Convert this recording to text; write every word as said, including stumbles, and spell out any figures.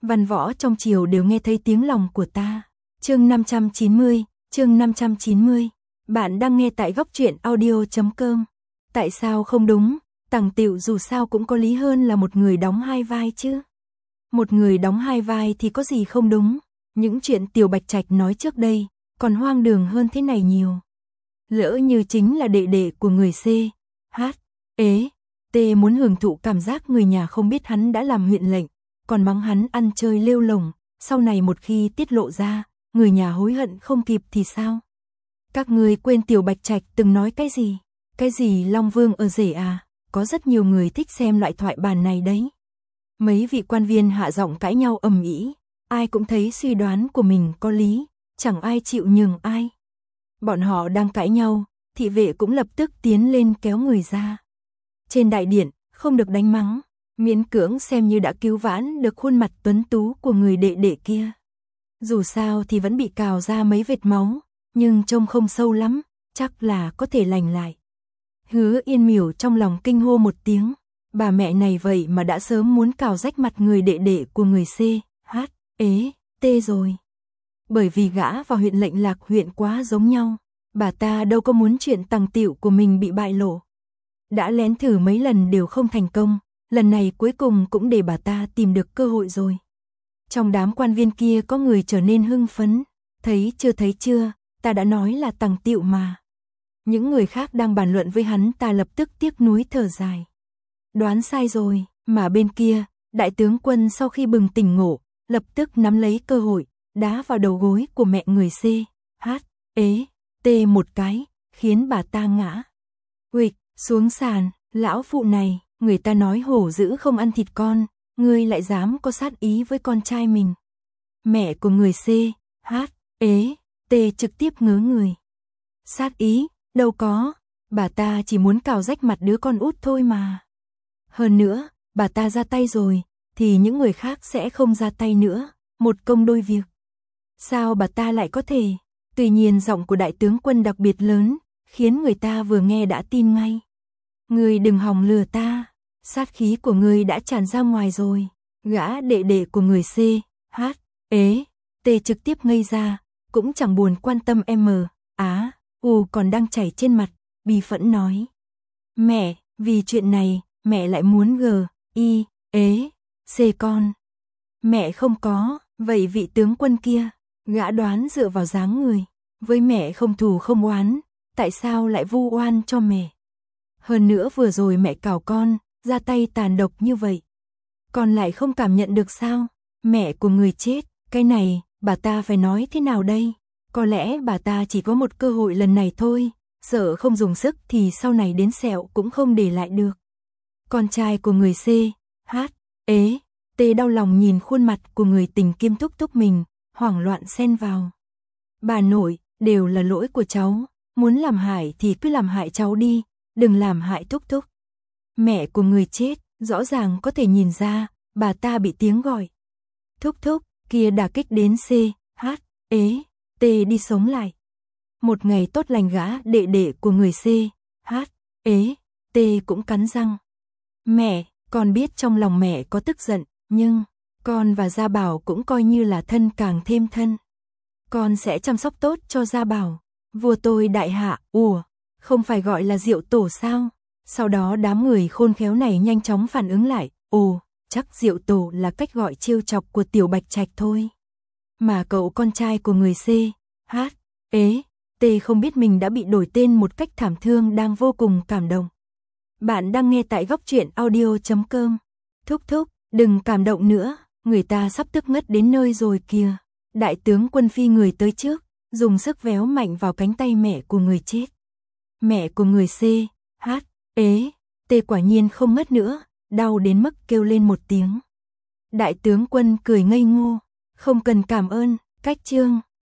Văn võ trong triều đều nghe thấy tiếng lòng của ta. Chương năm trăm chín mươi, chương năm trăm chín mươi. Bạn đang nghe tại góc truyện audio chấm com. Tại sao không đúng? Tằng Tựu dù sao cũng có lý hơn là một người đóng hai vai chứ. Một người đóng hai vai thì có gì không đúng? Những chuyện Tiểu Bạch Trạch nói trước đây, còn hoang đường hơn thế này nhiều. Lỡ như chính là đệ đệ của người C, H, ế, T muốn hưởng thụ cảm giác người nhà không biết hắn đã làm huyện lệnh, còn mắng hắn ăn chơi lêu lổng, sau này một khi tiết lộ ra, người nhà hối hận không kịp thì sao? Các ngươi quên Tiểu Bạch Trạch từng nói cái gì? Cái gì Long Vương ở rể à? Có rất nhiều người thích xem loại thoại bản này đấy. Mấy vị quan viên hạ giọng cãi nhau ầm ĩ, ai cũng thấy suy đoán của mình có lý, chẳng ai chịu nhường ai. Bọn họ đang cãi nhau, thị vệ cũng lập tức tiến lên kéo người ra. Trên đại điện, không được đánh mắng, miễn cưỡng xem như đã cứu vãn được khuôn mặt tuấn tú của người đệ đệ kia. Dù sao thì vẫn bị cào ra mấy vệt máu, nhưng trông không sâu lắm, chắc là có thể lành lại. Hứa Yên Miểu trong lòng kinh hô một tiếng, bà mẹ này vậy mà đã sớm muốn cào rách mặt người đệ đệ của người C, H, ế, T rồi. Bởi vì gã và huyện lệnh Lạc huyện quá giống nhau, bà ta đâu có muốn chuyện Tằng Tựu của mình bị bại lộ. Đã lén thử mấy lần đều không thành công, lần này cuối cùng cũng để bà ta tìm được cơ hội rồi. Trong đám quan viên kia có người trở nên hưng phấn, thấy chưa thấy chưa, ta đã nói là Tằng Tựu mà. Những người khác đang bàn luận với hắn ta lập tức tiếc nuối thở dài. Đoán sai rồi, mà bên kia, đại tướng quân sau khi bừng tỉnh ngộ, lập tức nắm lấy cơ hội, đá vào đầu gối của mẹ người C, H, ế, T một cái, khiến bà ta ngã. Huỵch, xuống sàn, lão phụ này, người ta nói hổ dữ không ăn thịt con, ngươi lại dám có sát ý với con trai mình. Mẹ của người C, H, ế, T trực tiếp ngớ người. Sát ý, đâu có, bà ta chỉ muốn cào rách mặt đứa con út thôi mà. Hơn nữa, bà ta ra tay rồi, thì những người khác sẽ không ra tay nữa, một công đôi việc. Sao bà ta lại có thể? Tuy nhiên giọng của đại tướng quân đặc biệt lớn, khiến người ta vừa nghe đã tin ngay. Ngươi đừng hòng lừa ta, sát khí của ngươi đã tràn ra ngoài rồi. Gã đệ đệ của người C, H, ế, T trực tiếp ngây ra, cũng chẳng buồn quan tâm M, Á, U còn đang chảy trên mặt, bi phẫn nói. Mẹ, vì chuyện này, mẹ lại muốn G, I, ế, C con. Mẹ không có, vậy vị tướng quân kia, gã đoán dựa vào dáng người, với mẹ không thù không oán, tại sao lại vu oan cho mẹ? Hơn nữa vừa rồi mẹ cào con, ra tay tàn độc như vậy. Con lại không cảm nhận được sao? Mẹ của người chết, cái này, bà ta phải nói thế nào đây? Có lẽ bà ta chỉ có một cơ hội lần này thôi, sợ không dùng sức thì sau này đến sẹo cũng không để lại được. Con trai của người C, H, ế, T đau lòng nhìn khuôn mặt của người tình kiêm thúc thúc mình, hoảng loạn xen vào. Bà nội, đều là lỗi của cháu, muốn làm hại thì cứ làm hại cháu đi, đừng làm hại thúc thúc. Mẹ của người chết, rõ ràng có thể nhìn ra, bà ta bị tiếng gọi. Thúc thúc, kia đả kích đến C, H, ế, T đi sống lại. Một ngày tốt lành gã đệ đệ của người C, H, ế, T cũng cắn răng. Mẹ, con biết trong lòng mẹ có tức giận, nhưng con và Gia Bảo cũng coi như là thân càng thêm thân. Con sẽ chăm sóc tốt cho Gia Bảo. Vua tôi đại hạ, ủa, không phải gọi là Diệu Tổ sao? Sau đó đám người khôn khéo này nhanh chóng phản ứng lại, ồ, chắc Diệu Tổ là cách gọi trêu chọc của Tiểu Bạch Trạch thôi. Mà cậu con trai của người C, H, ế, T không biết mình đã bị đổi tên một cách thảm thương đang vô cùng cảm động. Bạn đang nghe tại góc truyện audio chấm com. Thúc thúc, đừng cảm động nữa, người ta sắp tức ngất đến nơi rồi kìa. Đại tướng quân phi người tới trước, dùng sức véo mạnh vào cánh tay mẹ của người chết. Mẹ của người C, H, ế, T quả nhiên không ngất nữa, đau đến mức kêu lên một tiếng. Đại tướng quân cười ngây ngô, không cần cảm ơn, cách chương.